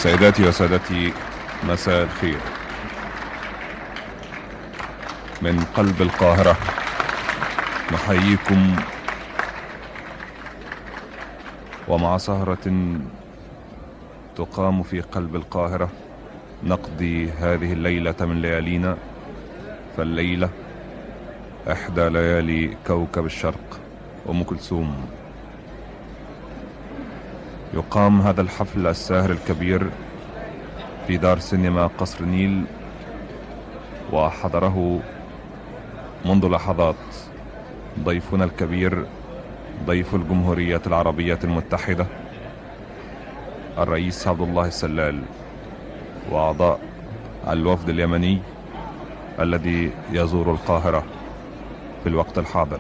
سيداتي وسادتي، مساء الخير. من قلب القاهرة نحييكم، ومع سهرة تقام في قلب القاهرة نقضي هذه الليلة من ليالينا، فالليلة إحدى ليالي كوكب الشرق أم كلثوم. يقام هذا الحفل الساهر الكبير في دار سينما قصر النيل، وحضره منذ لحظات ضيفنا الكبير، ضيف الجمهورية العربية المتحدة الرئيس عبد الله السلال، وأعضاء الوفد اليمني الذي يزور القاهرة في الوقت الحاضر.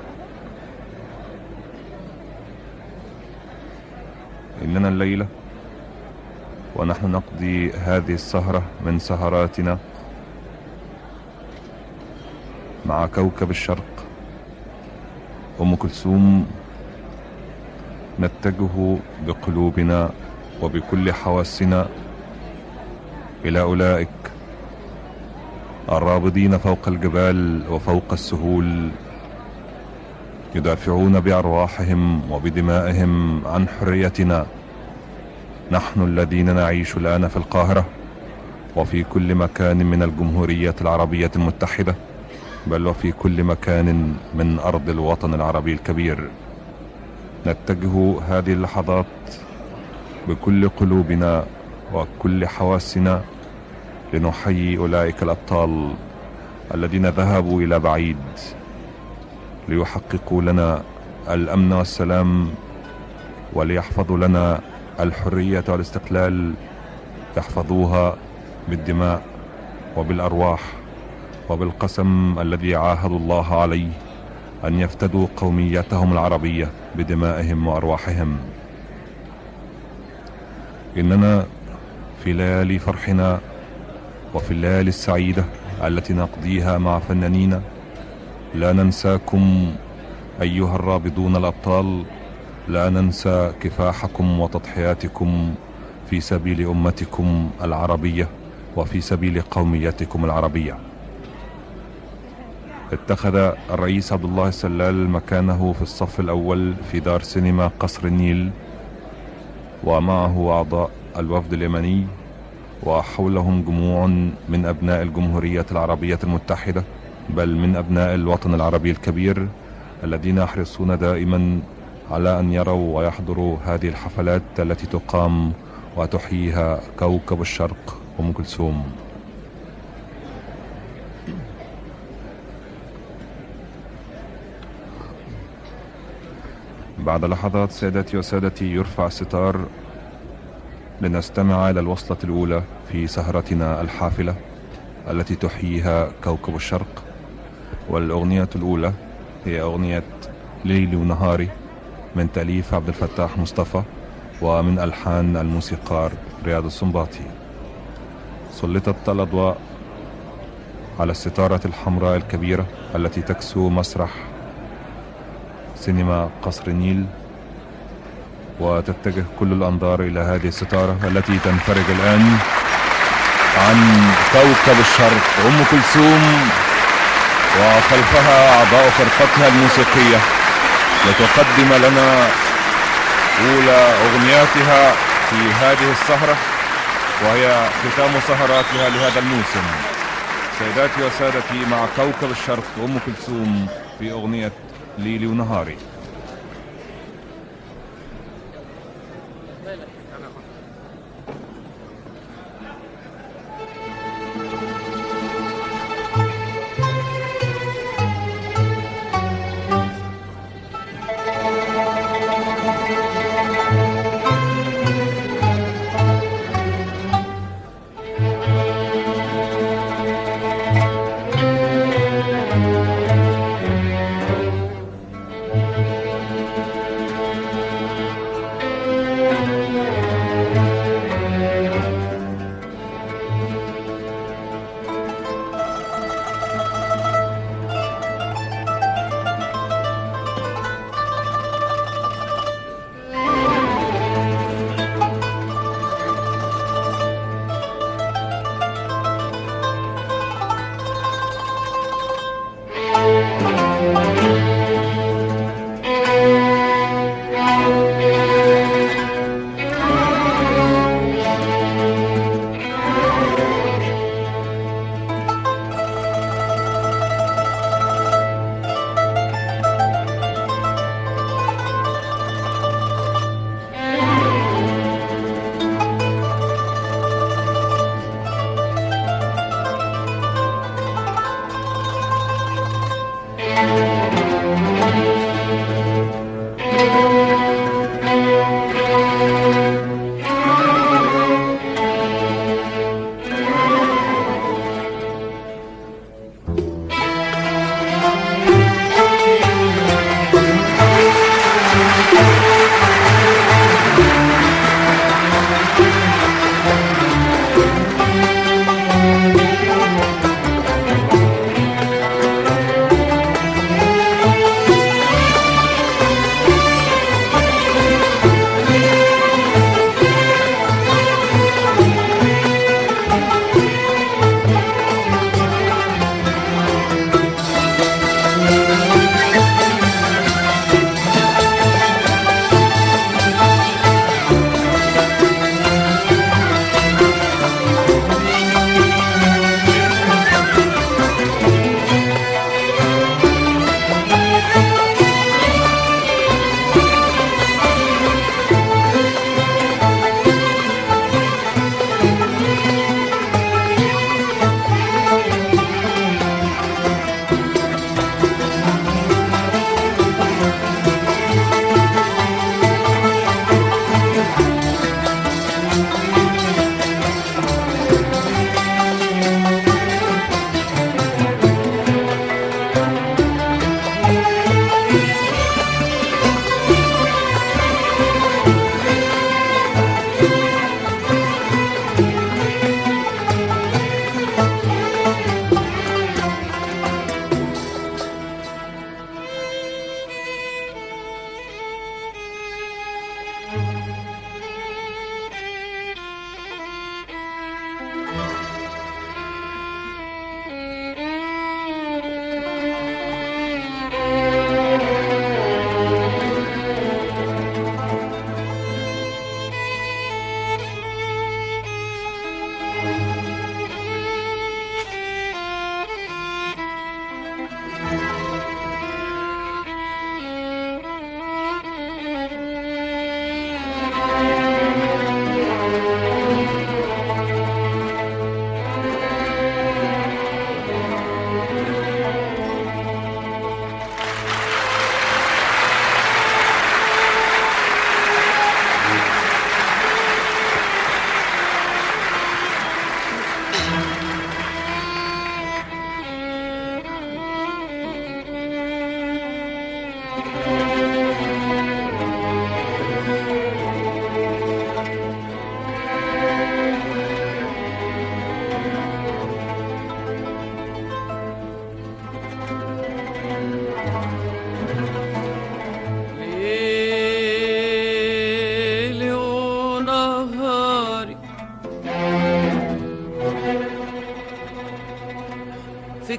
إننا الليلة ونحن نقضي هذه السهرة من سهراتنا مع كوكب الشرق أم كلثوم، نتجه بقلوبنا وبكل حواسنا إلى أولئك الرابضين فوق الجبال وفوق السهول، يدافعون بأرواحهم وبدمائهم عن حريتنا، نحن الذين نعيش الآن في القاهرة وفي كل مكان من الجمهورية العربية المتحدة، بل وفي كل مكان من أرض الوطن العربي الكبير. نتجه هذه اللحظات بكل قلوبنا وكل حواسنا لنحيي أولئك الأبطال الذين ذهبوا إلى بعيد ليحققوا لنا الأمن والسلام، وليحفظوا لنا الحرية والاستقلال، يحفظوها بالدماء وبالأرواح وبالقسم الذي عاهدوا الله عليه أن يفتدوا قوميتهم العربية بدمائهم وأرواحهم. إننا في ليالي فرحنا وفي الليالي السعيدة التي نقضيها مع فنانين لا ننساكم أيها الرابضون الأبطال، لا ننسى كفاحكم وتضحياتكم في سبيل أمتكم العربية وفي سبيل قوميتكم العربية. اتخذ الرئيس عبد الله السلال مكانه في الصف الأول في دار سينما قصر النيل، ومعه أعضاء الوفد اليمني، وحولهم جموع من أبناء الجمهورية العربية المتحدة، بل من أبناء الوطن العربي الكبير، الذين يحرصون دائما على أن يروا ويحضروا هذه الحفلات التي تقام وتحييها كوكب الشرق أم كلثوم. بعد لحظات سيداتي وسادتي يرفع الستار لنستمع إلى الوصلة الأولى في سهرتنا الحافلة التي تحييها كوكب الشرق. والأغنية الأولى هي أغنية ليلي ونهاري من تأليف عبد الفتاح مصطفى ومن ألحان الموسيقار رياض السنباطي. سلطت الأضواء على الستارة الحمراء الكبيرة التي تكسو مسرح سينما قصر النيل، وتتجه كل الأنظار إلى هذه الستارة التي تنفرج الآن عن كوكب الشرق أم كلثوم، وخلفها أعضاء فرقتها الموسيقية لتقدم لنا أولى أغنياتها في هذه السهرة، وهي ختام سهراتها لهذا الموسم. سيداتي وسادتي، مع كوكب الشرق أم كلثوم في أغنية ليلي ونهاري.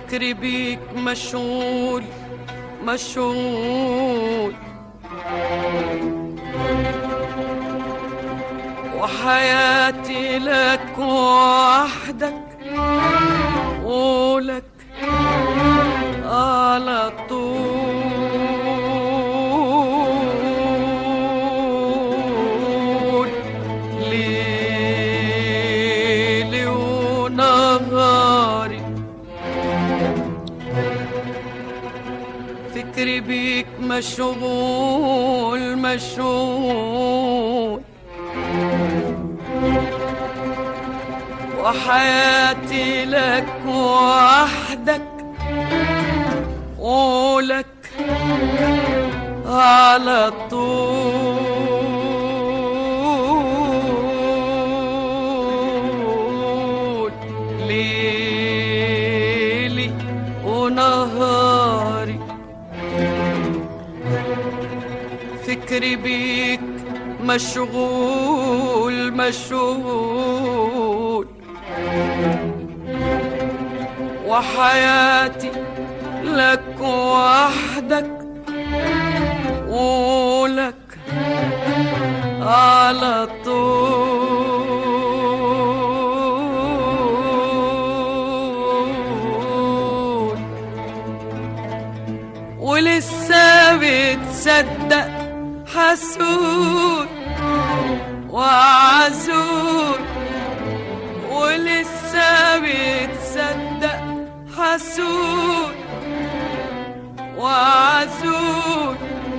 فكري بيك مشغول مشغول، وحياتي لك وحدك ولك على طول، ليلي ونهاري. فكري بيك مشغول مشغول، وحياتي لك وحدك ولك على طول، ليلي ونهاري. فكري بيك مشغول مشغول، وحياتي لك وحدك ولك على طول، ولسه بتصدق حسود وعزول، ولسه بتصدق حسود وعزول.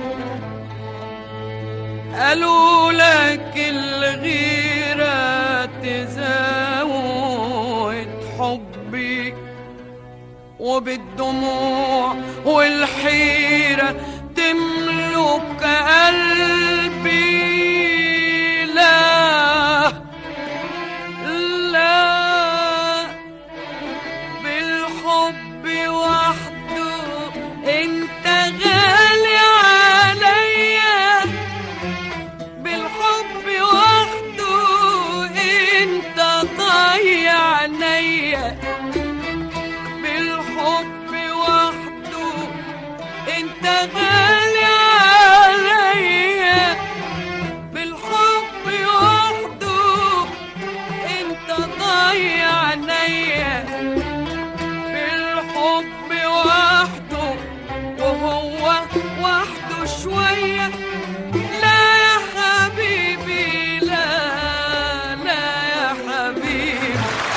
قالوا لك الغيرة تزود حبي، وبالدموع والحيرة تملك قلبي. لا لا، بالحب وحده انت غالي عليا، بالحب وحده انت ضيع عينيا، بالحب وحده انت غالي عليا، بالحب وحده انت ضيع عينيا، بالحب وحده وهو وحده شوية. لا يا حبيبي لا لا يا حبيبي.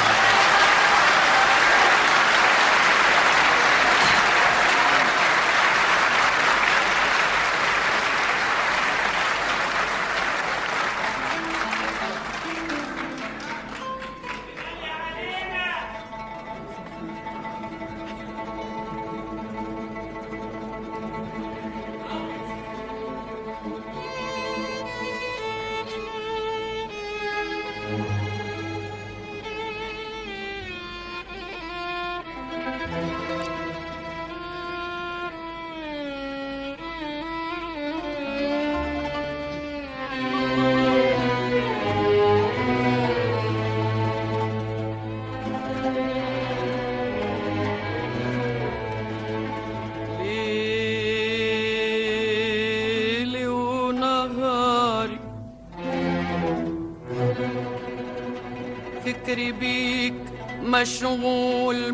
فكري بيك مشغول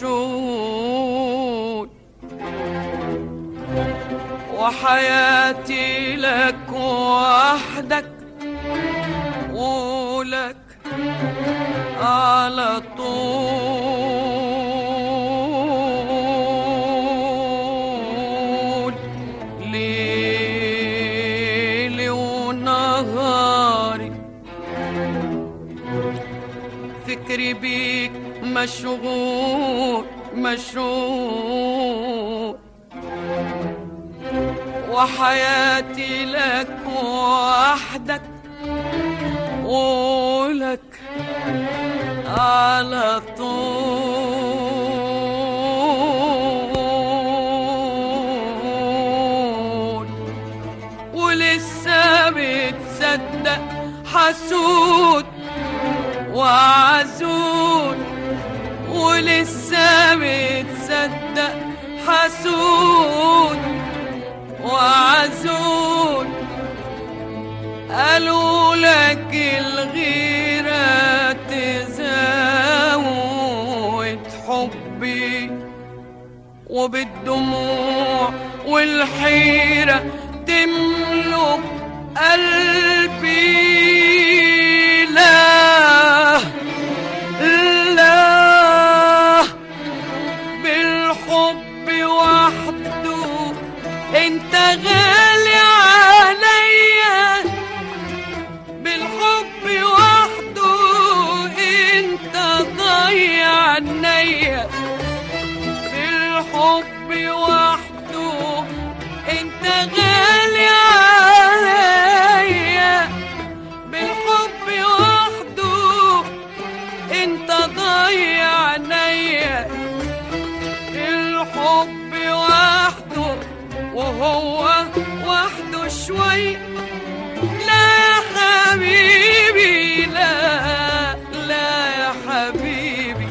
مشغول، وحياتي لك وحدك ولك على طول، ليلي ونهاري. فكري بيك مشغول مشغول، وحياتي لك وحدك ولك على طول، ولسه بتصدق حسود وعزول، ولسه بتصدق بتصدق حسود وعزول، قالوا لك الغيرة تزود حبي، وبالدموع والحيرة تملك قلبي. لا لا، بالحب وحده انت غالي عليا، بالحب وحده انت ضيع عينيا، بالحب وحده انت غالي عليا، بالحب وحده انت ضيع عينيا، الحب وحده وهو وحده شوي. لا يا حبيبي، لا لا يا حبيبي.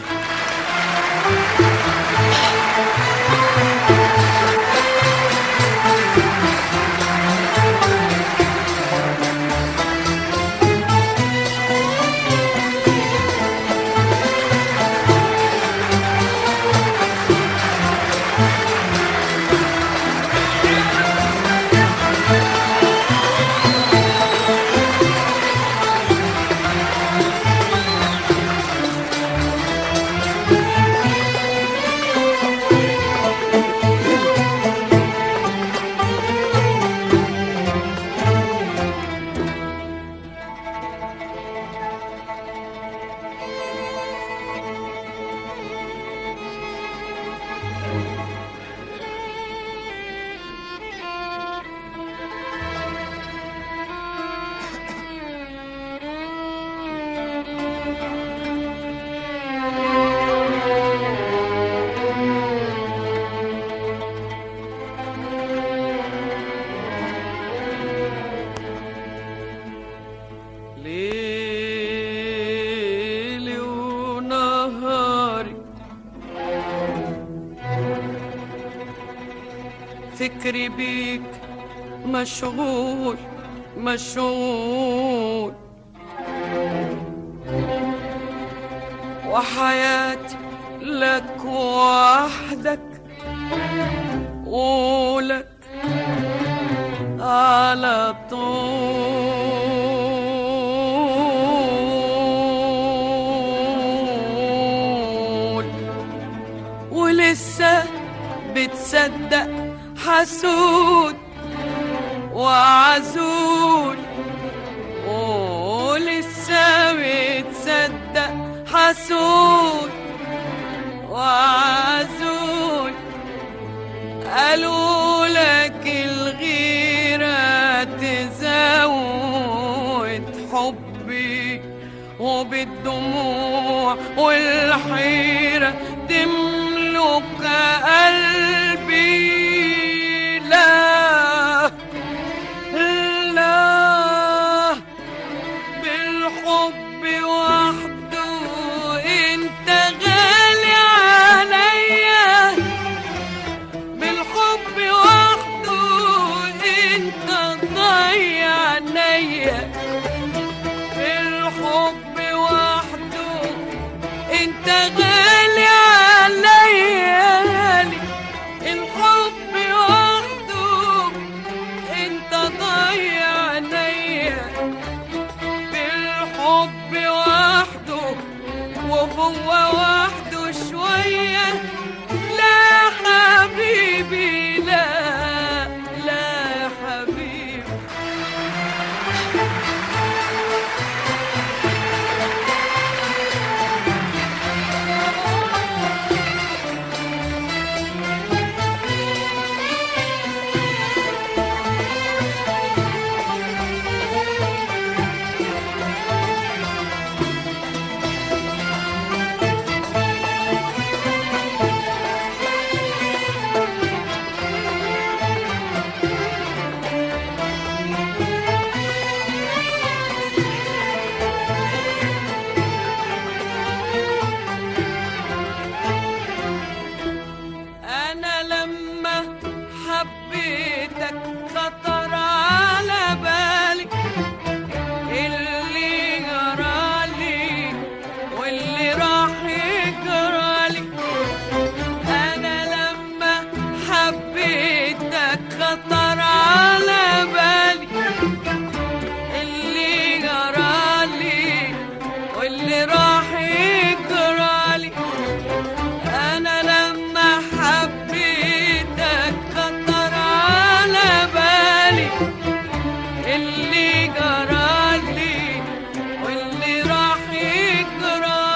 ليلي ونهاري فكري بيك مشغول مشغول، وحياتي لك وحدك ولك على طول، ولسه بتصدق حسود وعزول، ولسه بتصدق حسود وعزول، قالوا لك الغيرة تزود حبي، وبالدموع والحيرة تملك قلبي. لا لا، بالحب وحده انت غالي عليا، بالحب وحده انت ضيع عينيا، بالحب وحده انت غالي عليا، الحب وحده انت ضيع عينيا، بالحب وحده وهو وحده شوية. لا حبيبي، لا لا يا حبيبي. اللي جرالي واللي راح يجرى.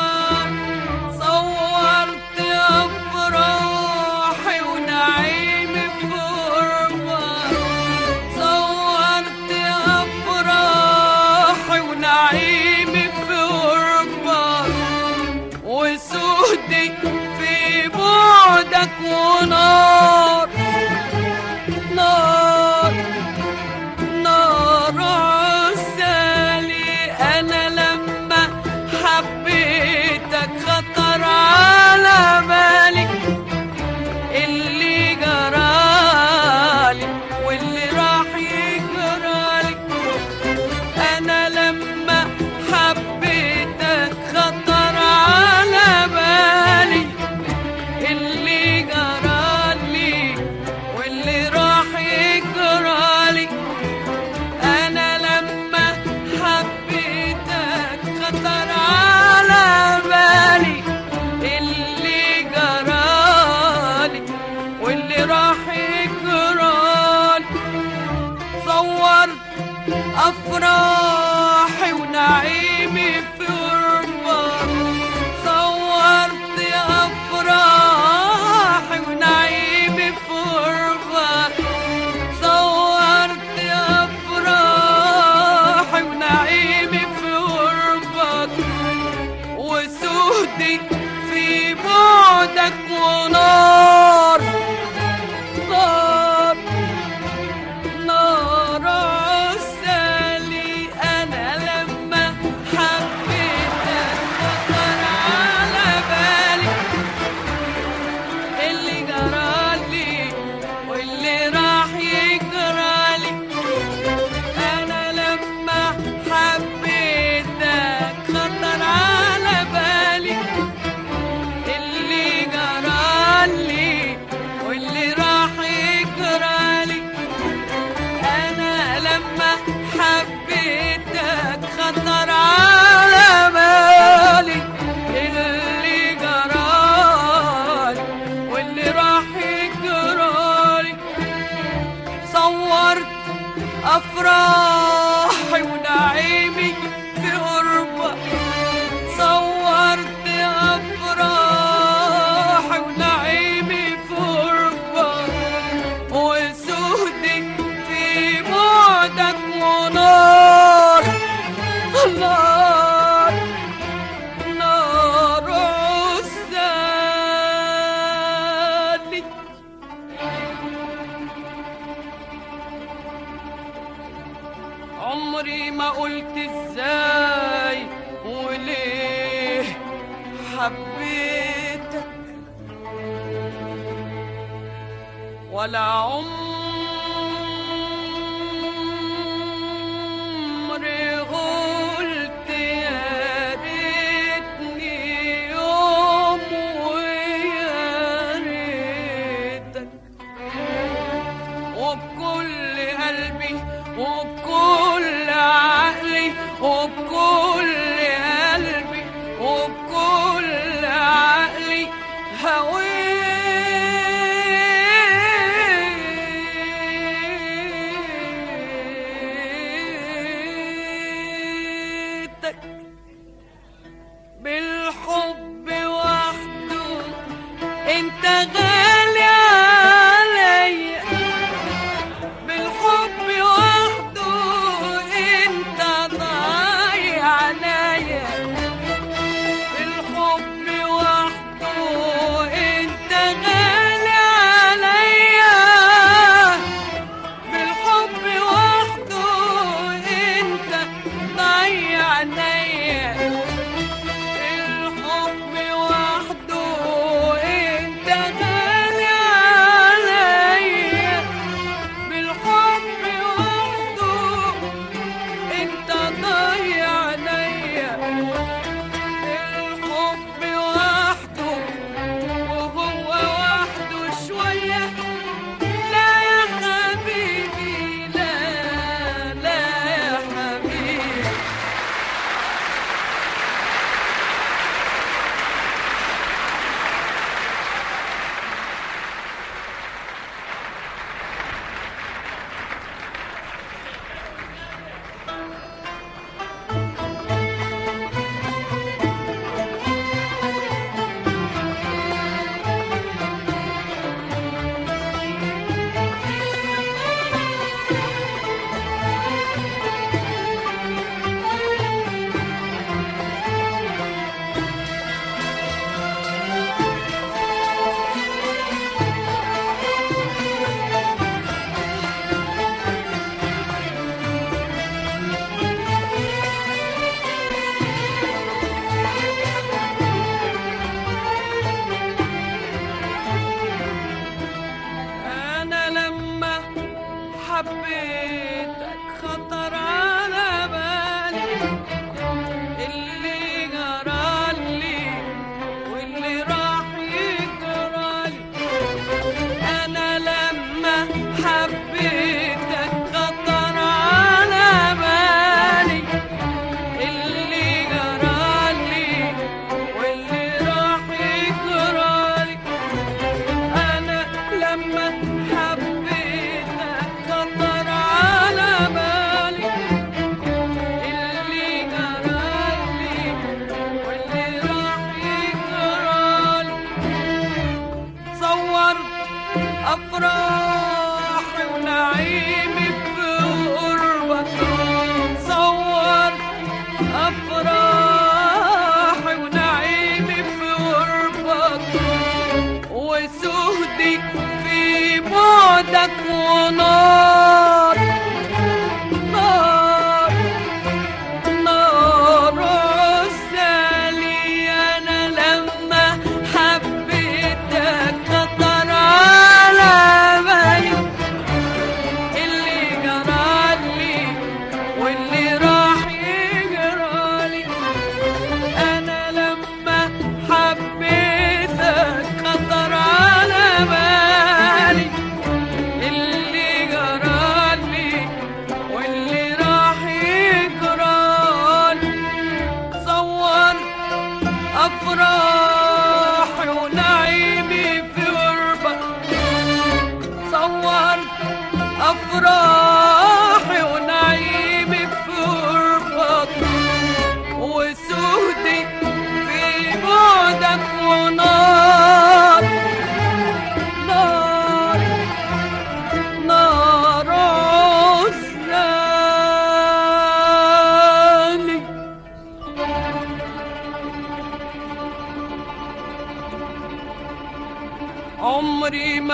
صورت أفراحي ونعيمي في غربة، صورت أفراحي ونعيمي في غربة، وسودي في بعدك ونار نار نار عسالي. أنا لما حبيتك خطر على بالي اللي جرالي واللي راح يجرالي. أنا لما حبيتك خطر على بالي اللي جرالي واللي راح يجرالي. أنا لما حبيتك خطر على بالي اللي جرالي واللي راح يجرالي. صورت أفراحي ونعيمي في غربة، صورت أفراحي ونعيمي في غربة، صورت أفراحي ونعيمي في غربة، وسودي في بعدك ونار نار نار عسالي. أنا لما حبيتك خطر على بالي اللي جرالي واللي راح يجرالي. أنا لما حبيتك خطر على بالي اللي جرالي واللي راح يجرالي. أنا لما حبيتك خطر على بالي اللي جرالي واللي راح يجرالي. صورت أفراحي ونعيمي في غربة، صورت أفراحي ونعيمي في غربة، وسودي في بعدك ونار نار نار عسالي. عمري ما قلت ازاي وليه حبيتك، ولا عمري قلت يا ريتني يوم ويا ريتك. وبكل قلبي وبكل عقلي وبكل قلبي وبكل عقلي هويتك.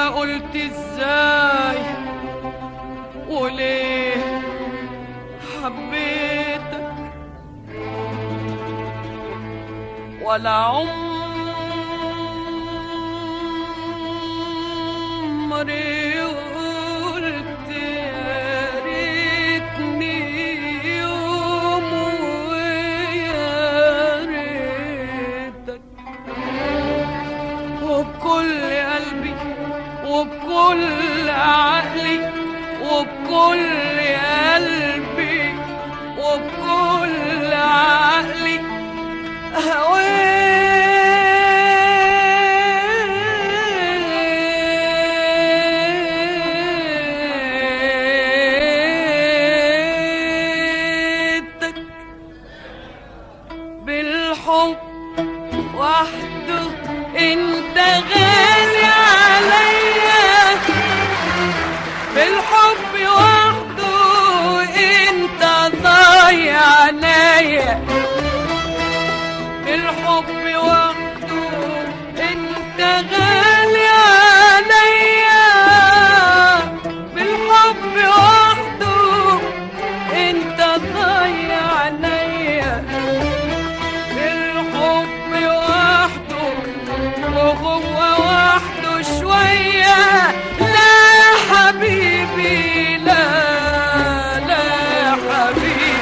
ما قلت ازاي وليه حبيتك، ولا عمري قلت يا ريتني يوم ويا ريتك، وبكل قلبي وبكل عقلي وبكل قلبي وبكل عقلي هويتك بالحب وحده، انت غالي عليا بالحب وحده، انت ضايع عليا بالحب وحده، انت غالي عليا بالحب وحده، انت ضايع عليا بالحب وحده، وهو وحده شوية. لا يا حبيبي لا لا يا حبيبي،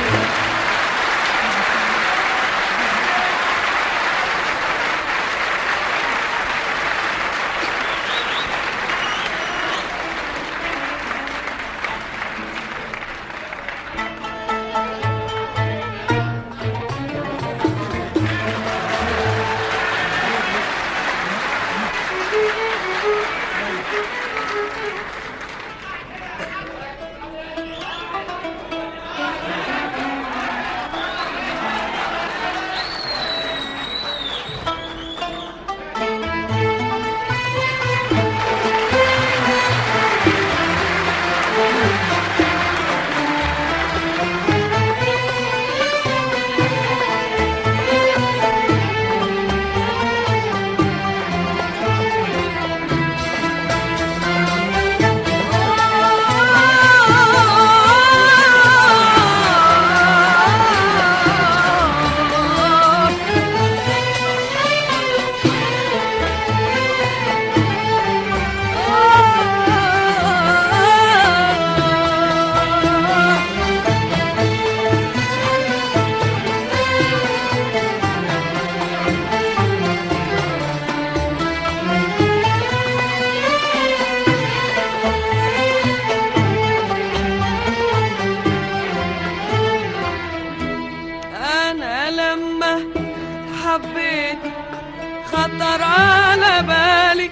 حبيت خطر على بالي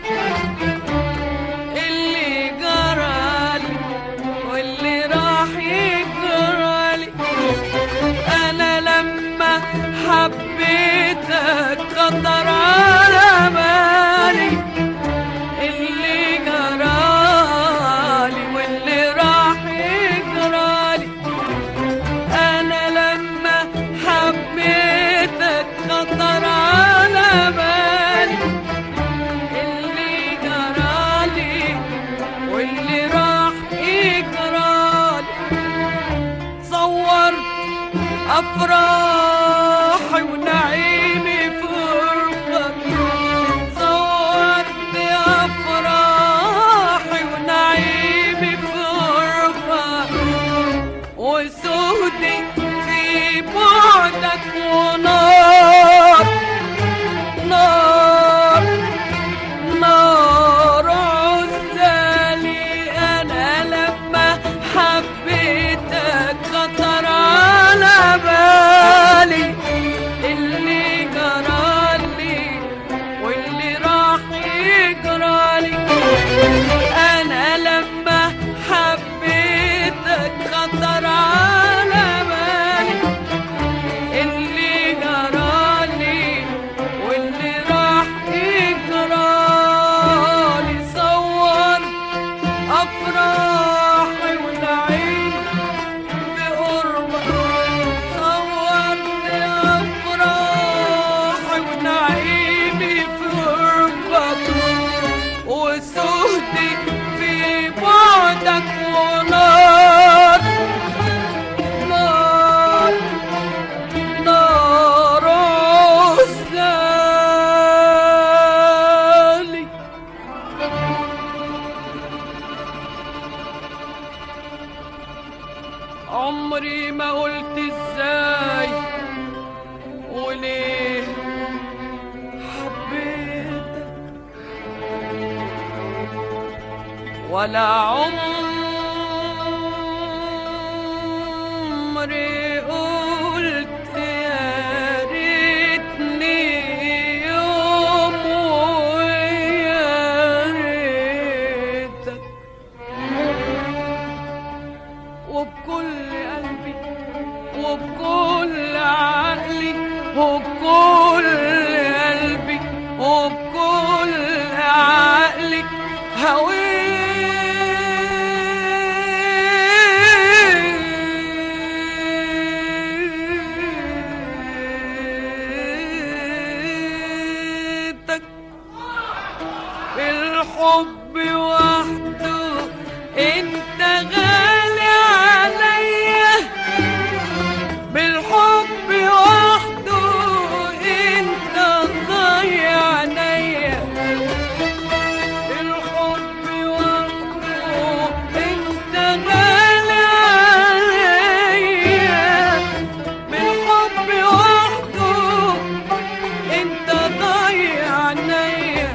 اللي جرالي واللي راح يجرالي. أنا لما حبيتك خطر على بالي اللي جرالي واللي راح يجرالي. أنا لما حبيتك خطر على بالي اللي جرالي واللي راح يجرالي. صورت أفراحي ونعيمي في غربتك، صورت أفراحي ونعيمي في غربتك، وسهدي في بعدك ونار نار نار عزالي. أنا لما حبيتك خطر على بالي اللي جرالي واللي راح يجرالي. أنا لما حبيتك خطر على بالي اللي عمري ما قلت ازاي وليه حبيتك، ولا عمري قلت يا ريتني يوم ويا ريتك. وبكل قلبي وبكل عقلي وبكل قلبي وبكل عقلي هويتك. الحب وحده انت غالي عليا، بالحب وحده انت ضيع عينيا. الحب وحده انت غالي عليا، بالحب وحده انت ضيع عينيا.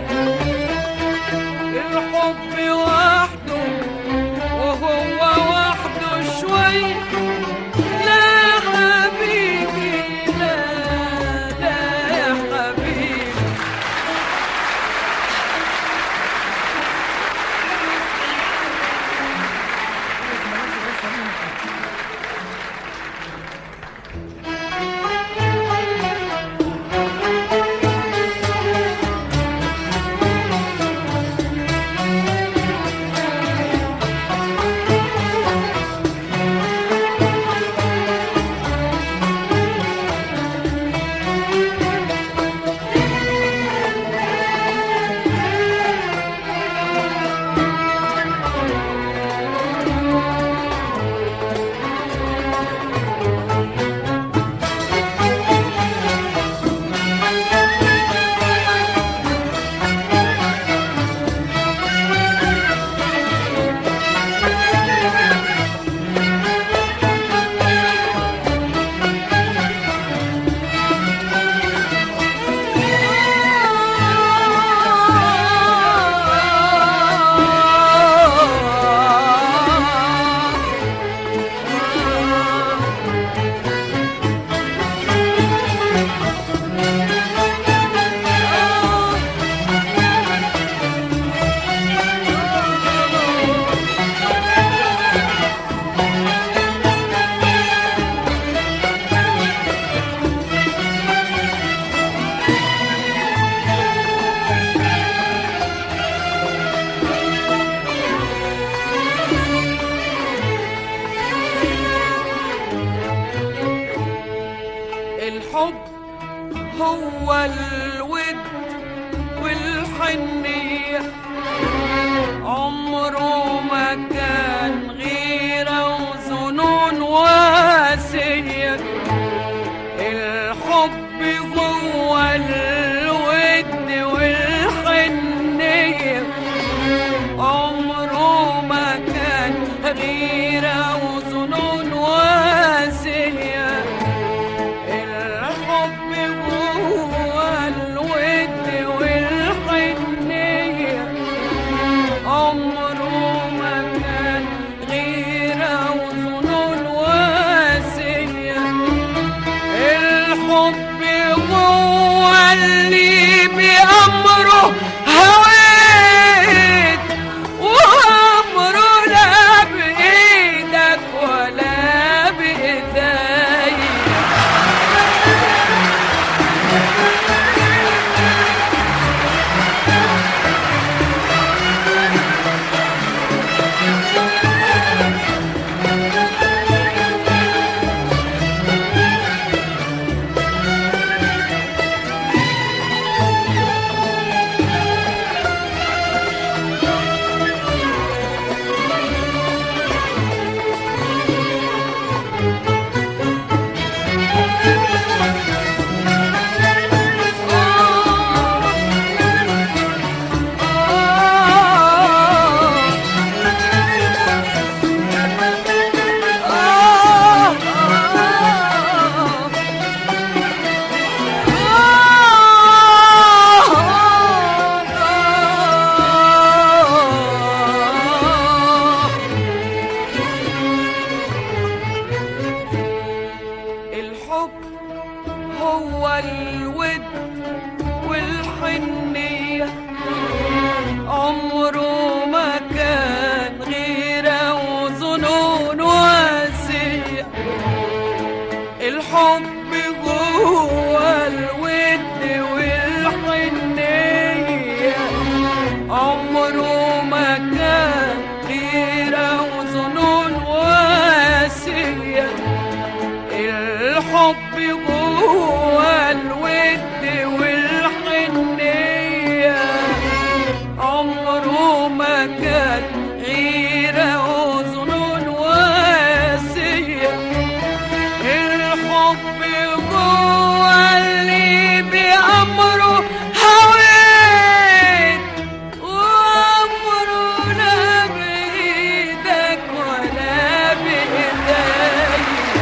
الحب وحده وهو وحده شوي، لا حبيبي لا لا يا حبيبي. الحب هو الود والحنية، عمره ما كان غيرة وظنون واسية. الحب هو الود والحنية، عمره ما كان غيرة وظنون واسية. الحب هو الود والحنية، عمره ما كان غيرة هو الود والحنية، عمره ما كان غيرة وظنون واسية. الحب هو الود والحنية، عمره ما كان غيرة وظنون واسية. الحب هو الود والحنية، عمره ما كان غيرة وظنون واسية. الحب هو اللي بأمره هويت، وأمره لا بإيدك ولا بإيدي.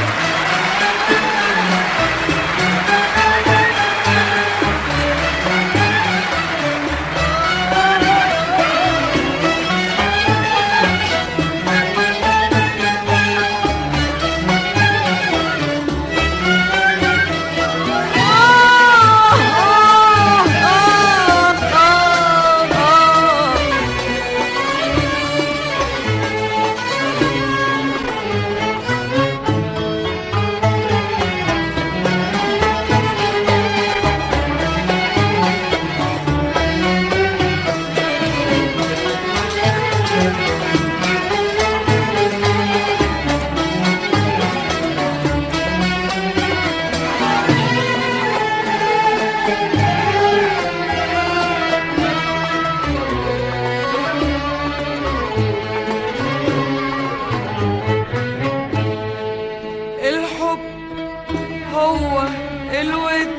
هو الود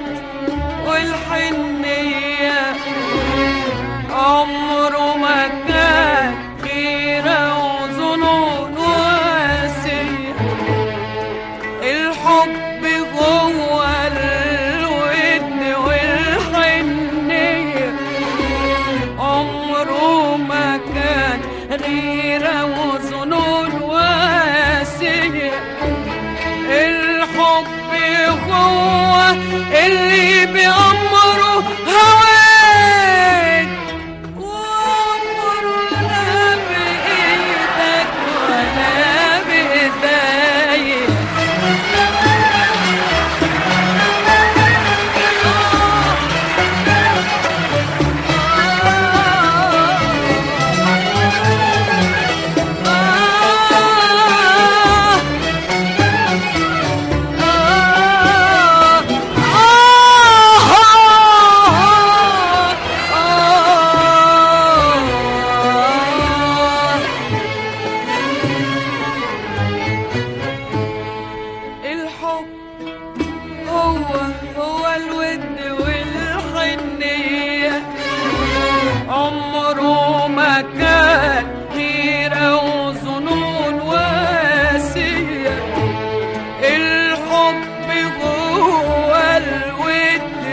والحنية، عمره ما كان غيرة وظنون واسية. الحب هو الود والحنية، عمره ما كان غيرة وظنون واسية. الحب هو اللي بأمره هويت، وأمره لا بإيدك ولا بإيدي. هو الود والحنية، عمره ما كان غيرة وظنون واسية. الحب هو الود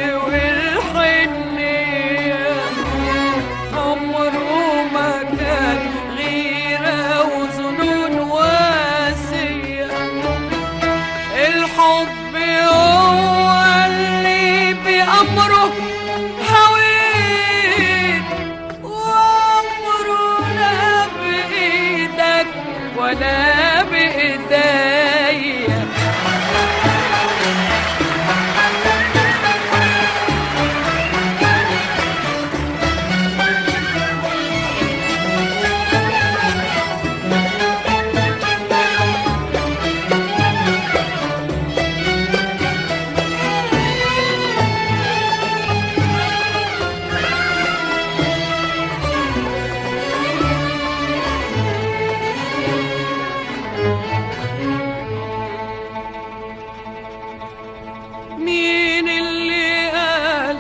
والحنية، عمره ما كان غيرة وظنون واسية. الحب هو اللي بأمره هويت، وأمره لا بإيدك ولا بإيدي. مين اللي قال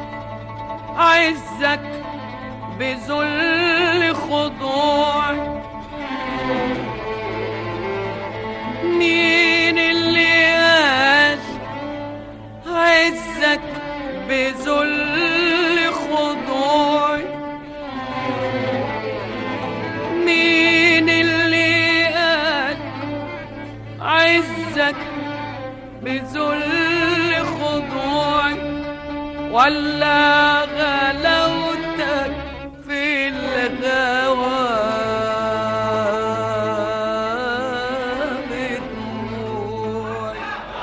عزك بذل خضوع؟ مين اللي قال عزك بذل خضوع؟ مين اللي قال عزك بذل خضوع؟ ولا غلاوتك في الغوى بدموعي.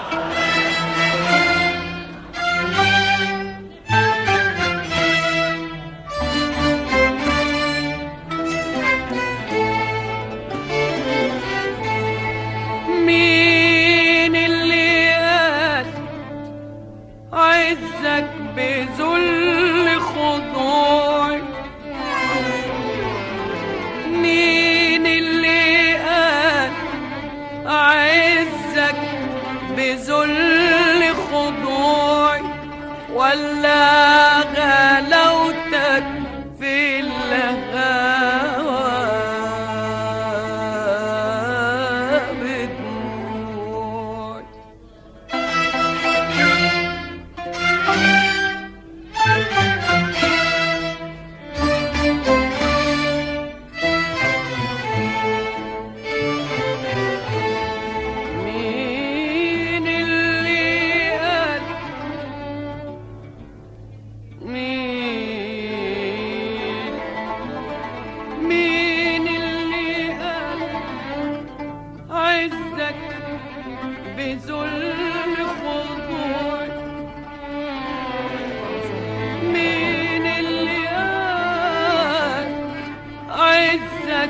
مين اللي قال عزك بذل خضوعي؟ مين اللي قال عزك بذل خضوعي؟ ولا غلاوتك في الهوى بدموعي. مين اللي قال مين اللي قال عزك بذل خضوعي؟ مين اللي قال عزك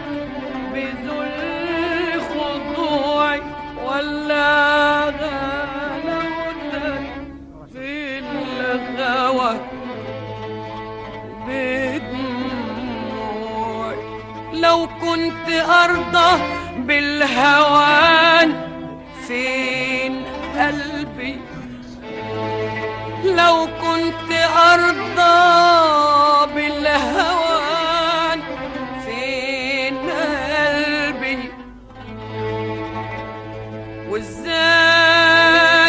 بذل خضوعي؟ ولا غلاوتك في الغوى بدموعي. لو كنت أرضى بالهوان فين قلبي؟ لو كنت أرضى بالهوان فين قلبي؟ وازاي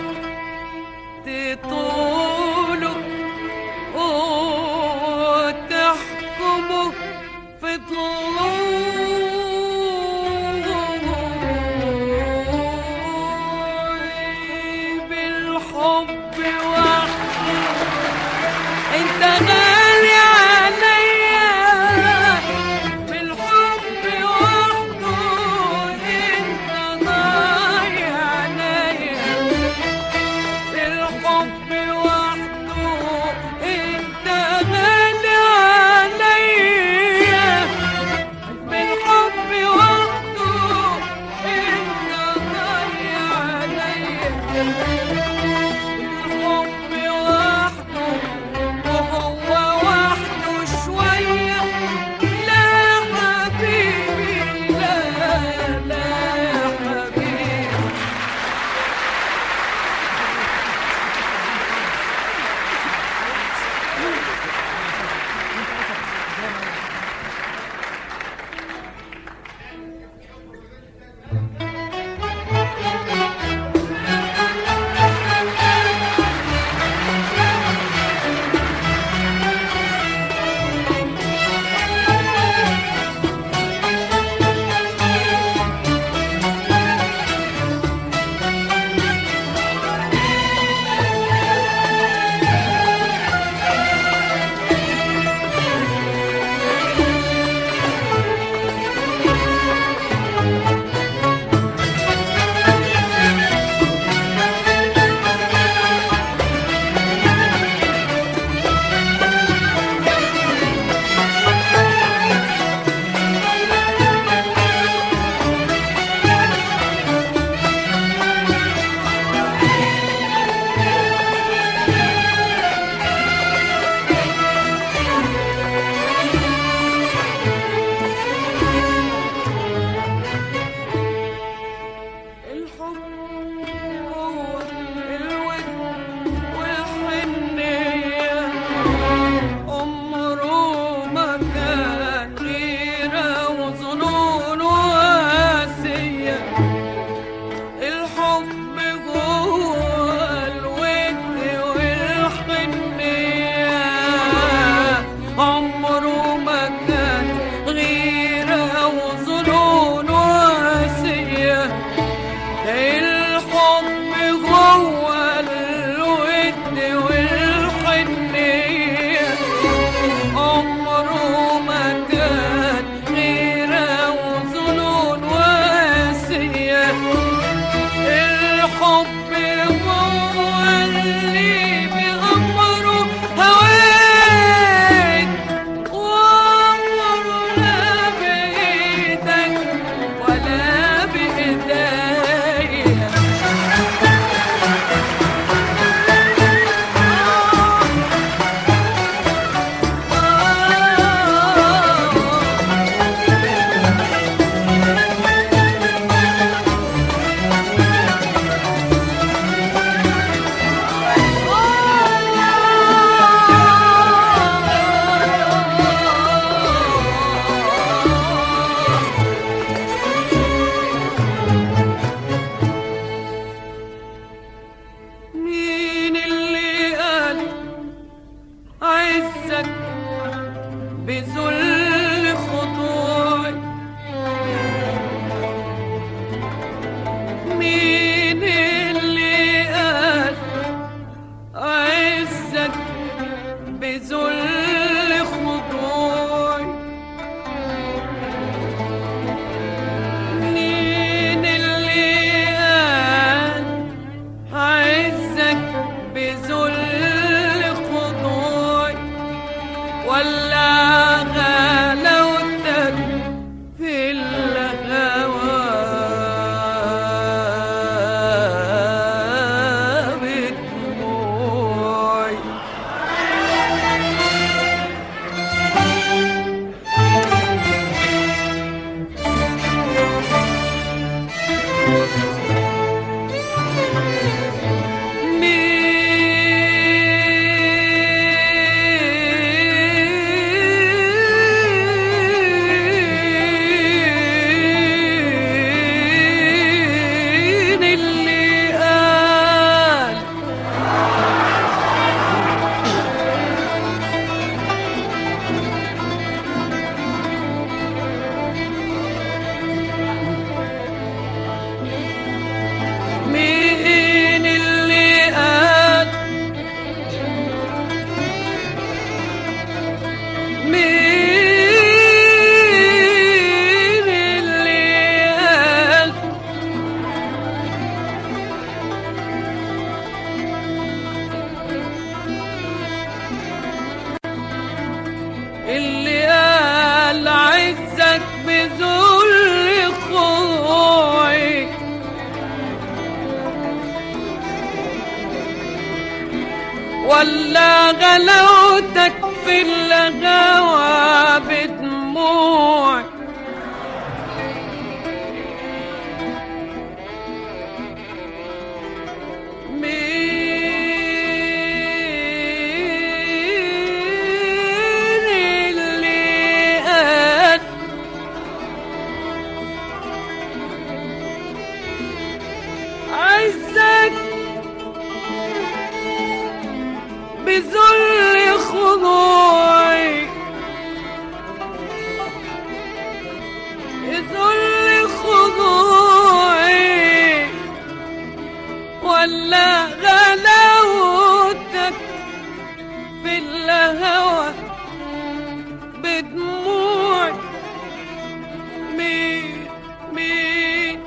تطوله وتحكمه في طلوعي بالحب وحده؟ انت غالي عليا بالحب وحده، انت ضايع عليا بالحب وحده، انت غالي عليا بالحب وحده، انت ضايع عليا بالحب وحده، وهو وحده شوية. لا حبيبي لا لا يا حبيبي. بذل خضوعي ولا غلاوتك في الغوى بدموعي بذل خضوعي بذل خضوعي ولا غلاوتك في الهوى بدموعي مين مين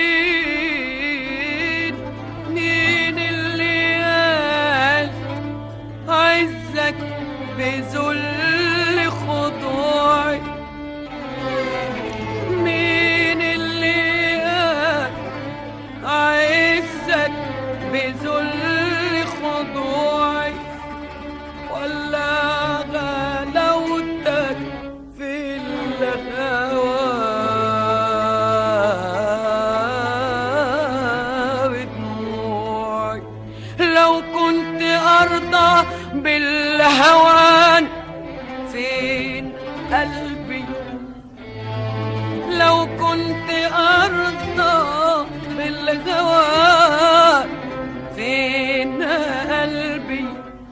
مين مين اللي قال عزك بذل خضوعي مين اللي قال عزك بذل خضوعي ولا غلاوتك في الهوى بدموعي لو كنت أرضى بالهوان فين قلبي لو كنت أرضى بالهوان فين قلبي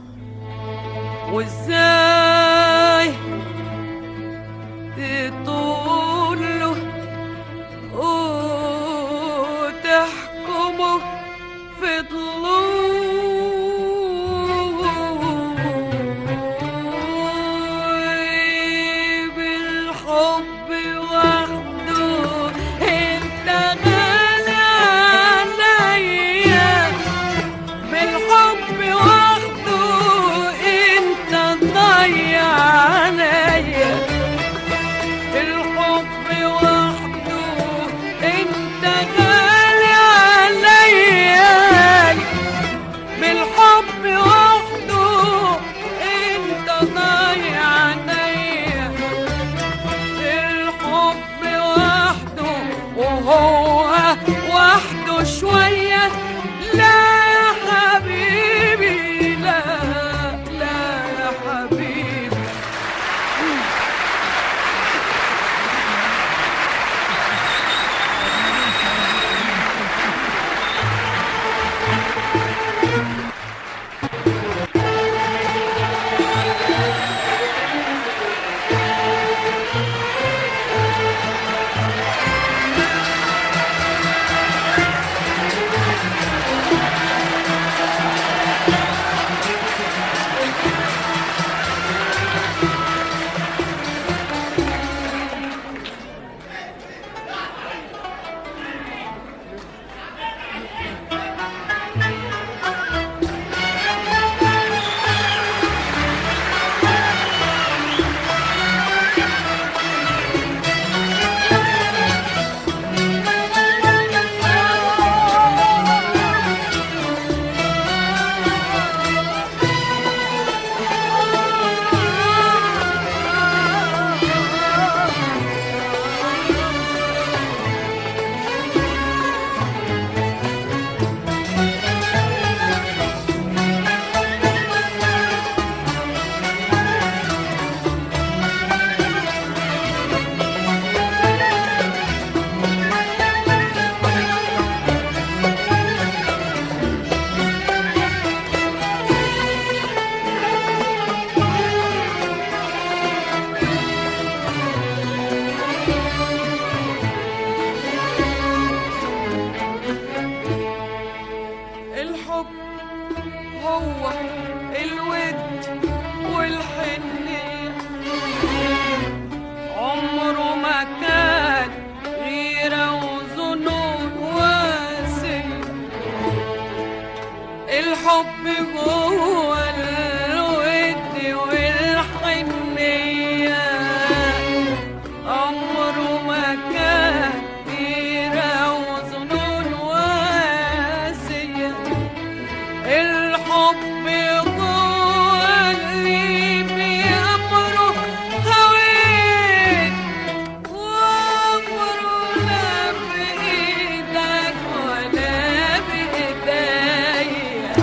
وازاي تطوله وتحكمه في ضلوعي بالحب وحده انت غالي عليا بالحب وحده انت ضيع عليا الحب وحده انت غالي عليا بالحب وحده انت ضيع عليا الحب وحده وهو وحده شوية لا يا حبيبي لا لا يا حبيبي الحب هو الود والحنية عمره ما كان غيرة وظنون واسية الحب هو الود والحنية عمره ما حبي جوا اللي بأمره هويت، وأمره لا بإيدك ولا بإيديا.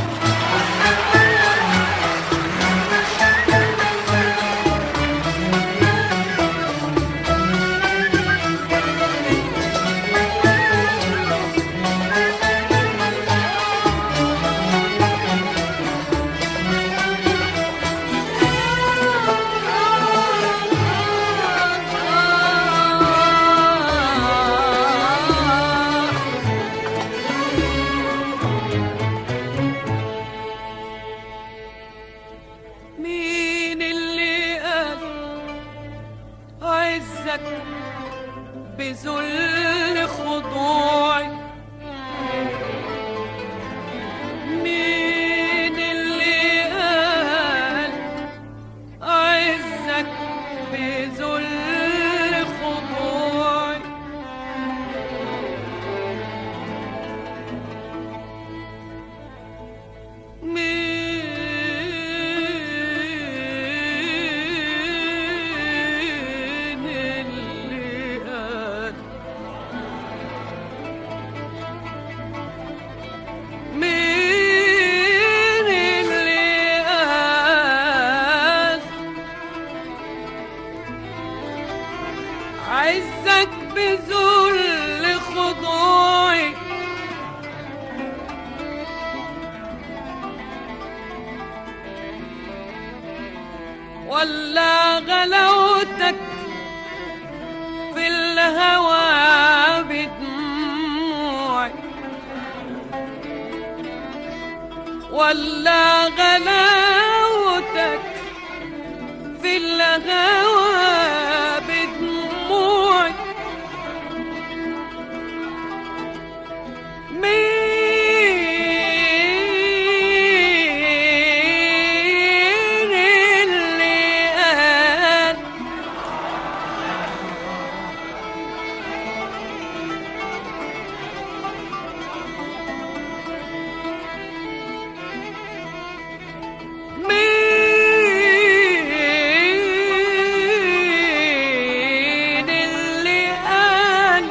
مين اللي قال عزك بذل خضوعي؟ مين اللي قال عزك بذل خضوعي؟ مين اللي قال؟ مين اللي قال عزك بذل خضوعي؟ ولا غلاوتك في الهوى بدموعي؟ ولا غلاوتك في الهوى بدموعي؟ مين اللي قال مين اللي قال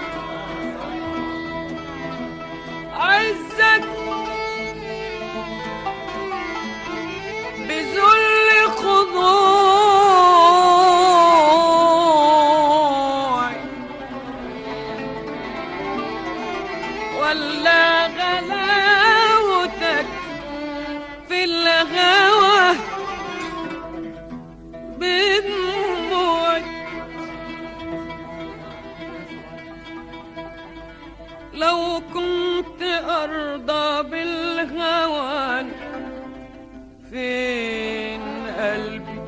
عزك بذل خضوعي؟ ولا غلاوتك في الهوى بدموعي؟ لو كنت أرضى بالهوان فين قلبي؟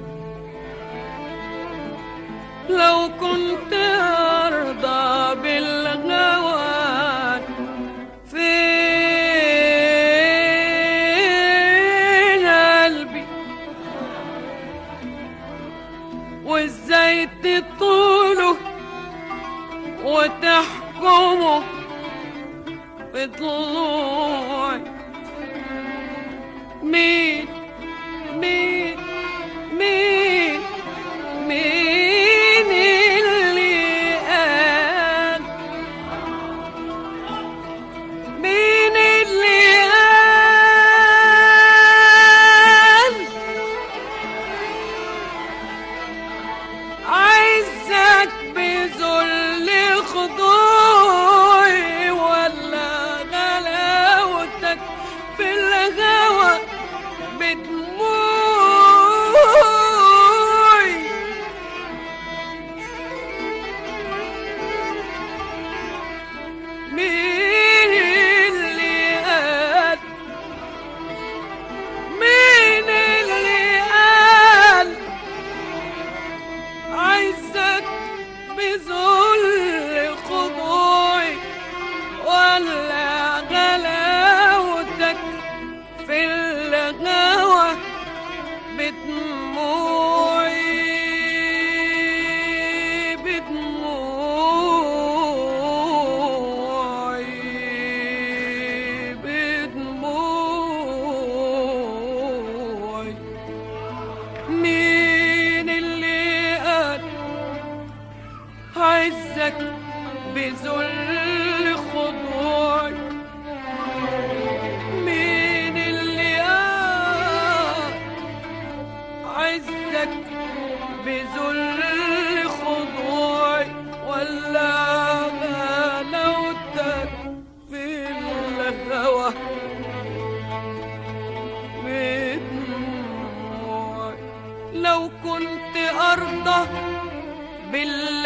لو كنت أرضى بالهوان فين قلبي؟ وازاي تطوله وتحكمه بطلوعي؟ مين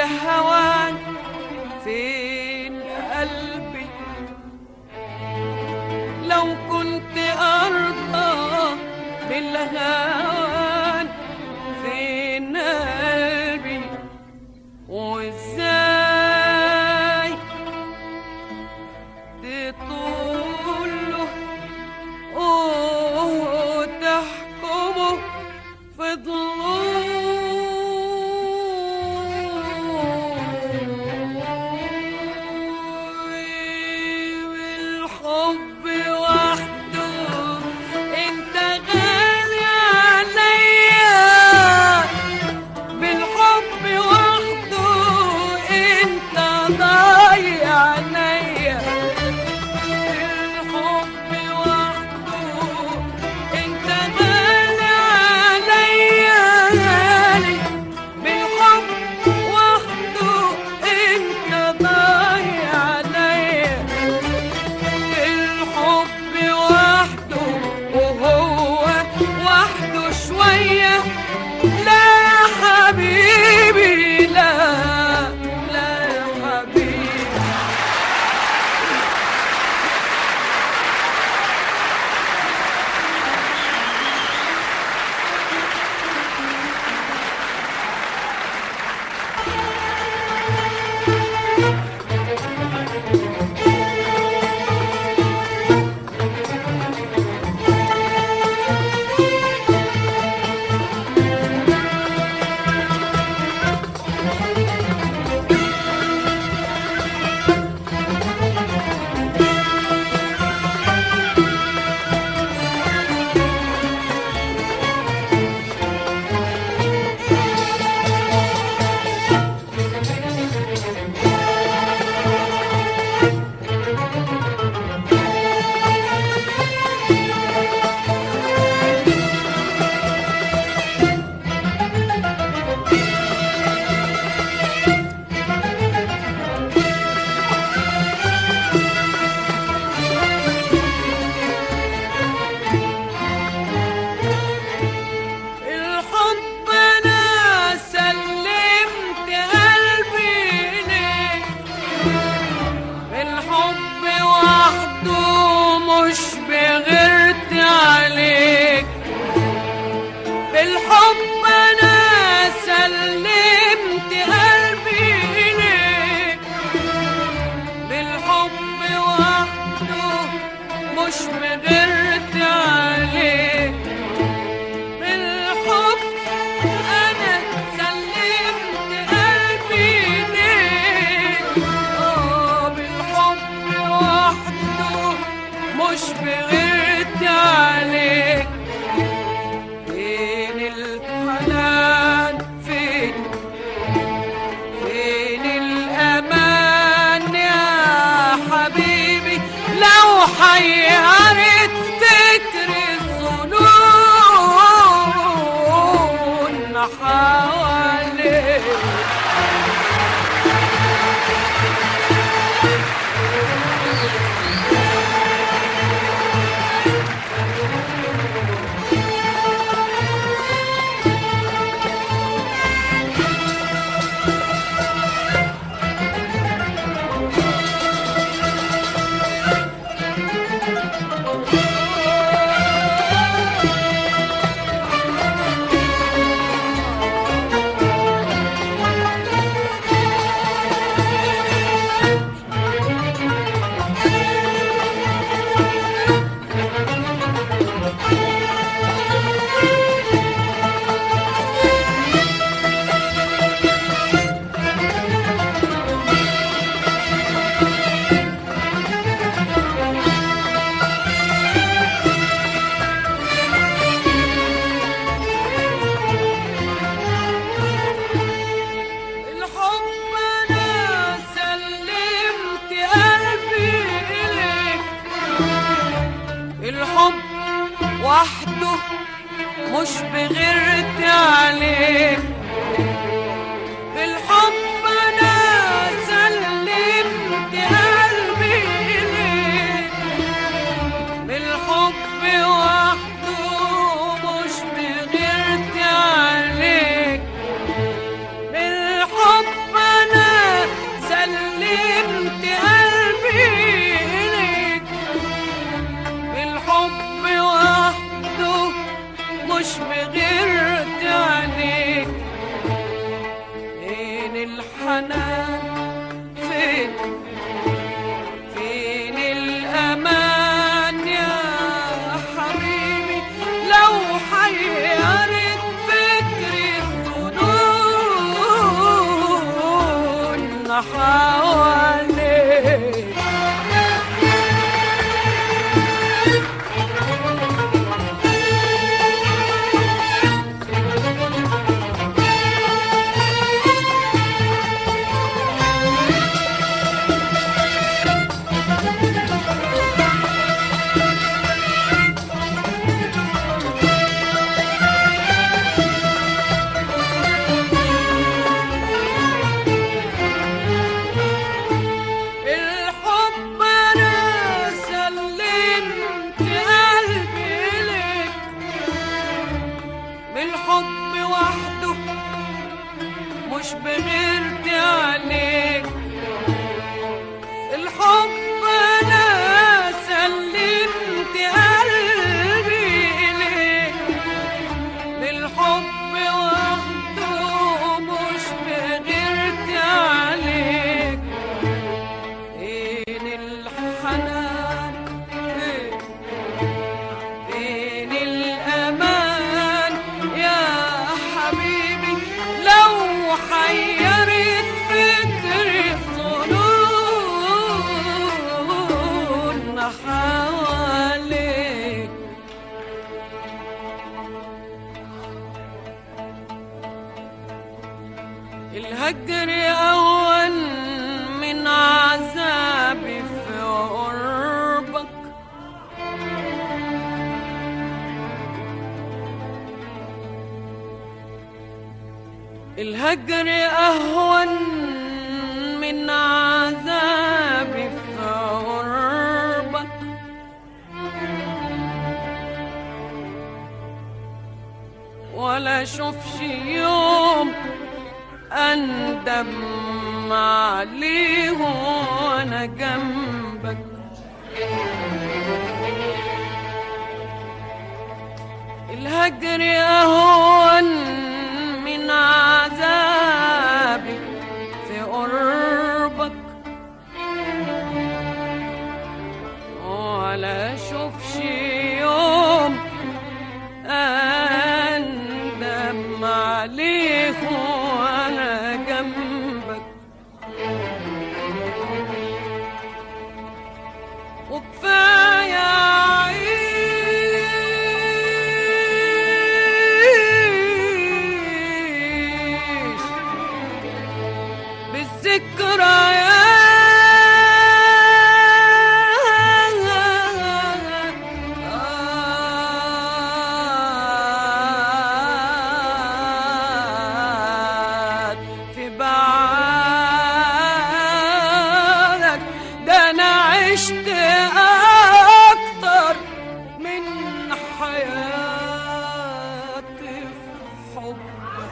بالهوان فين قلبي؟ لو كنت أرضى بالهوان فين قلبي؟ وإزاي تطوله وتحكمه في بالحب وحده انت غالي عليا، بالحب وحده انت ضايع عليا، بالحب وحده انت غالي عليا، غالي بالحب وحده انت ضايع عليا، الحب وحده وهو وحده شوية. لا يا حبيبي لا، لا يا حبيبي. الحب أنا سلمت قلبي ليك، الحب وحده مش بغيرت عليك، بالحب أنا سلمت قلبي ليك، بالحب وحده مش بغيرت عليك، بالحب أنا سلمت قلبي ليك، بالحب وحده مش بغيرت عليك، فين الحنان فين، فين الأمان يا حبيبي؟ لو حيرت فكر الظنون حواليك. وحده مش بغيرت عليك، بالحب انا سلمت قلبي ليك، بالحب وحده مش بغيرت عليك، بالحب الهجر أهون من عذابي في قربك. الهجر أهون من عذابي في قربك. ولا أشوفش يوم أندم عليه وأنا جنبك. الهجر أهون من عذابي في قربك. ولا أشوفش يوم أندم عليه وأنا جنبك. وكفاية أعيش بالذكريات في بعادك. ده أنا عشت أكتر من حياتي في حبك.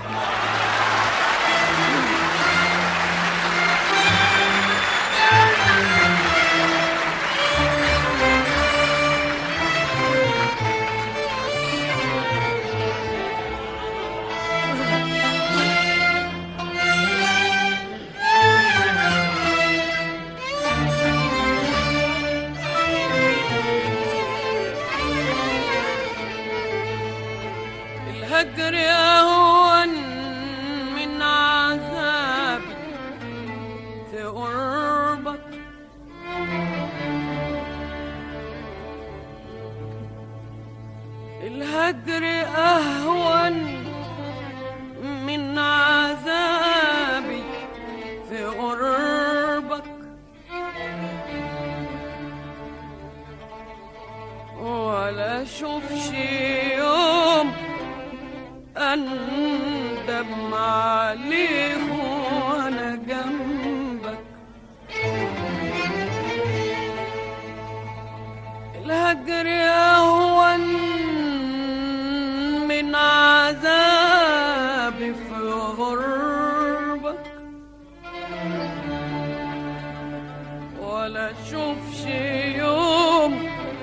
الهجر أهون من عذابي في قربك. الهجر أهون من عذابي في قربك. ولا أشوفش يوم أندم عليه وأنا جنبك. الهجر أهون من عذابي في غربك. ولا أشوفش يوم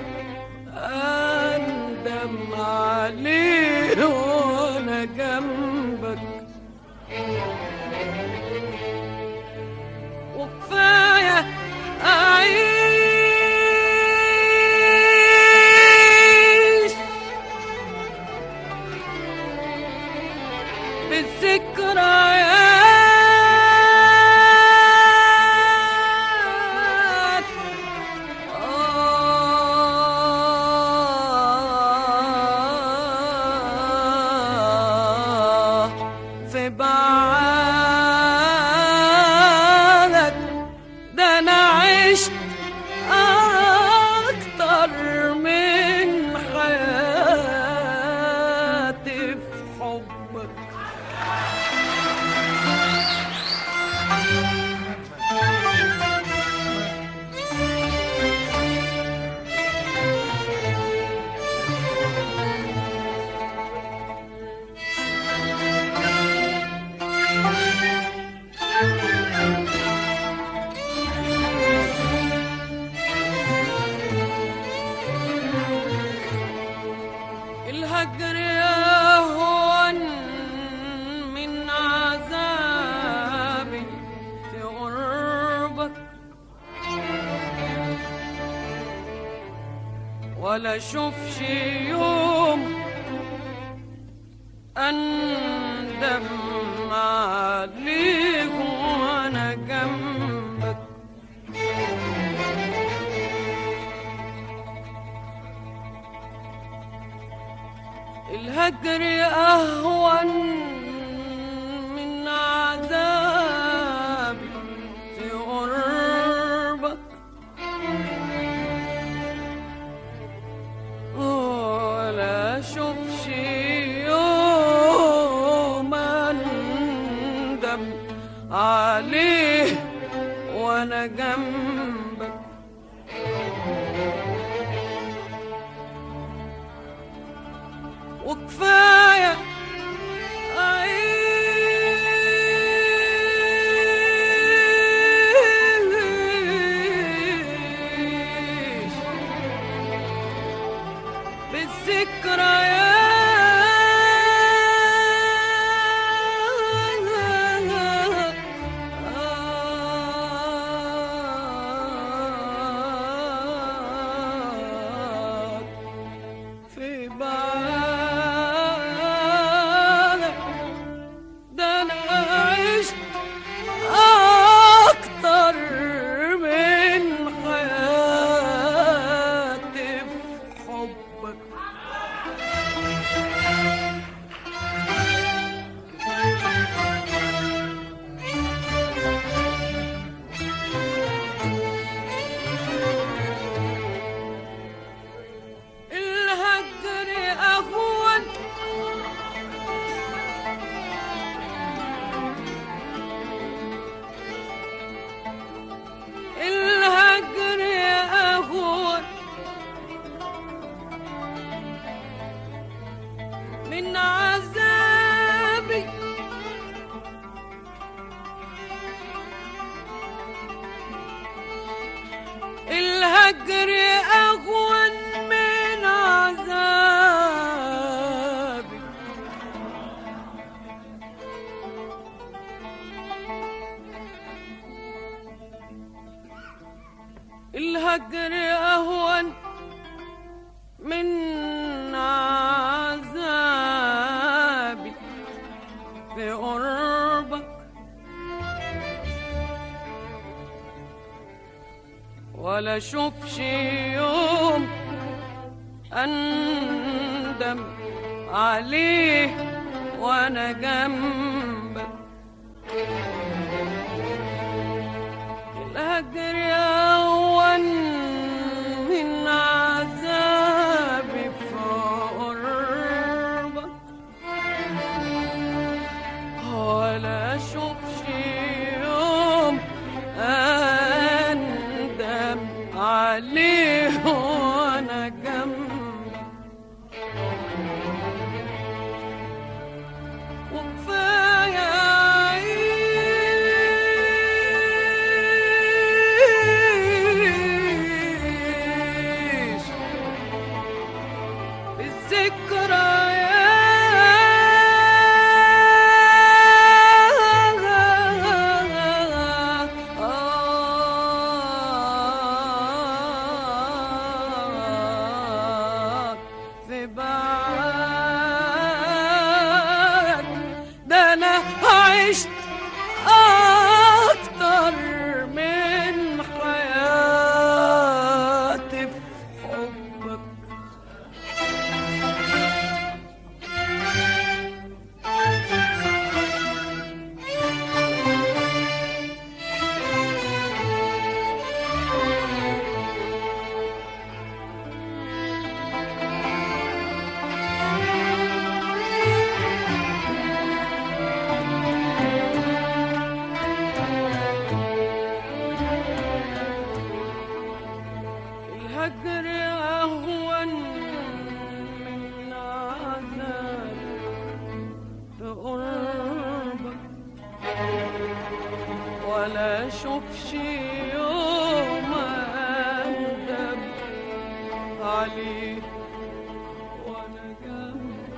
أندم عليه وأنا جنبك. وكفاية أعيش بالذكريات في بعادك. ده أنا عشت أكتر من حياتي في حبك. الهجر أهون من عذابي في قربك. ولا أشوفش يوم أندم عليه وأنا جنبك. الهجر أهون من عذاب وكفاية أعيش بالذكريات في بعادك. ده أنا عشت أكتر من حياتي في حبك. الهجر أهون الهجر أهون من عذابي. الهجر أهون من عذابي. الهجر أهون من عذابي في قربك. ولا شوفش يوم أندم عليه وأنا جنبك. الهجر أهون من عذابي في قربك. ولا أشوفش يوم أندم عليه وأنا جنبك. وكفاية أعيش بالذكريات في بعاد. ده أنا عشت أكتر من حياتي في حبك. الهجر أهون من عذابي في قربك. ولا أشوفش يوم أندم عليه وأنا جنبك.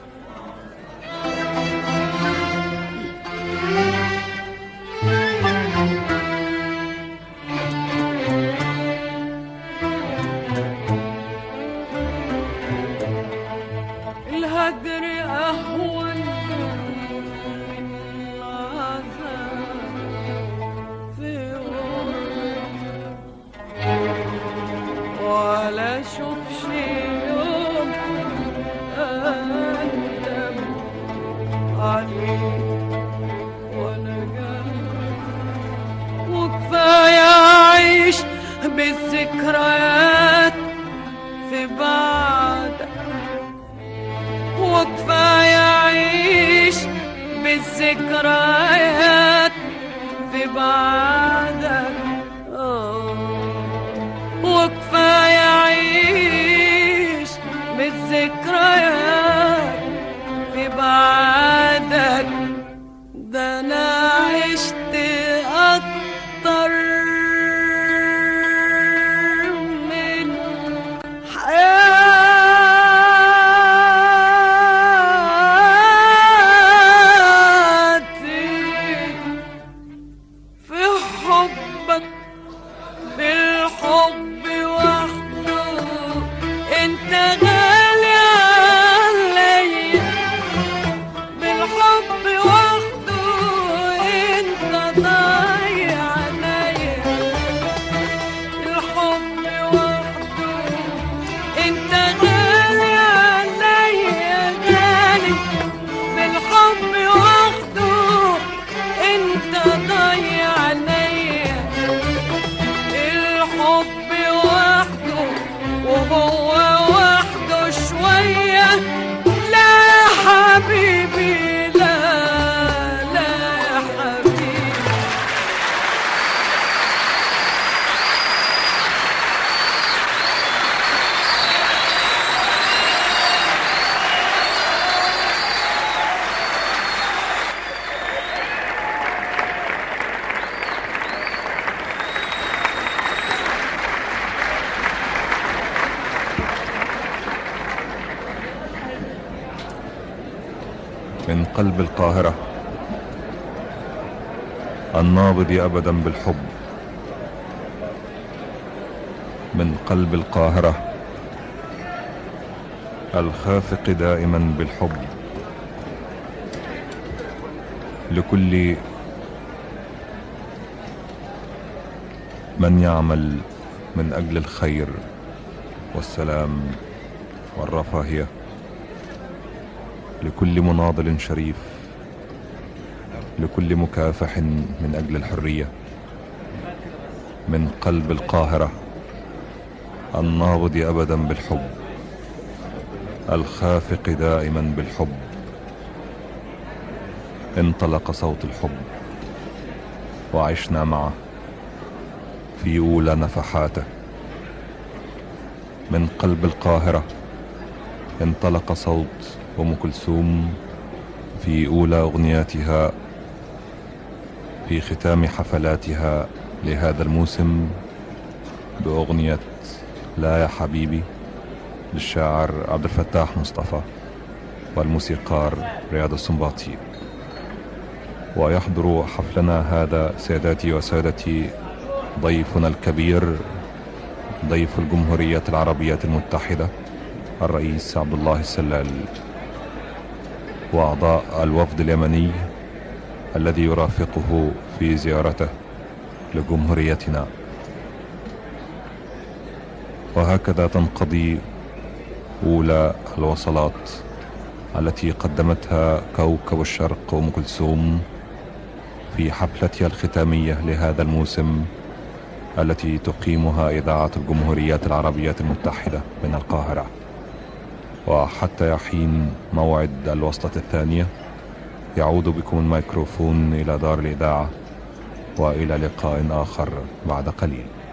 الهجر أهون من عذاب في قربك. الذكريات في بعدك، ده انا عشت اكتر من حياتي في حبك، بالحب وحده انت غالي عليا، بالحب وحده انت ضايع عليا، الحب وحده انت غالي عليا غالي، بالحب وحده انت ضايع عليا، الحب وحده وهو وحده شوية، لا يا حبيبي لا لا يا حبيبي. من قلب القاهرة النابض أبدا بالحب، من قلب القاهرة الخافق دائما بالحب، لكل من يعمل من أجل الخير والسلام والرفاهية، لكل مناضل شريف، لكل مكافح من أجل الحرية، من قلب القاهرة النابض أبدا بالحب، الخافق دائما بالحب، انطلق صوت الحب وعشنا معه في أولى نفحاته. من قلب القاهرة انطلق صوت أم كلثوم في أولى أغنياتها في ختام حفلاتها لهذا الموسم بأغنية لا يا حبيبي للشاعر عبد الفتاح مصطفى والموسيقار رياض السنباطي. ويحضر حفلنا هذا سيداتي وسادتي ضيفنا الكبير، ضيف الجمهورية العربية المتحدة الرئيس عبد الله السلال، وأعضاء الوفد اليمني الذي يرافقه في زيارته لجمهوريتنا. وهكذا تنقضي أولى الوصلات التي قدمتها كوكب الشرق أم كلثوم في حفلتها الختامية لهذا الموسم التي تقيمها إذاعة الجمهورية العربية المتحدة من القاهرة. وحتى يحين موعد الوصلة الثانية يعود بكم الميكروفون إلى دار الإذاعة، وإلى لقاء آخر بعد قليل.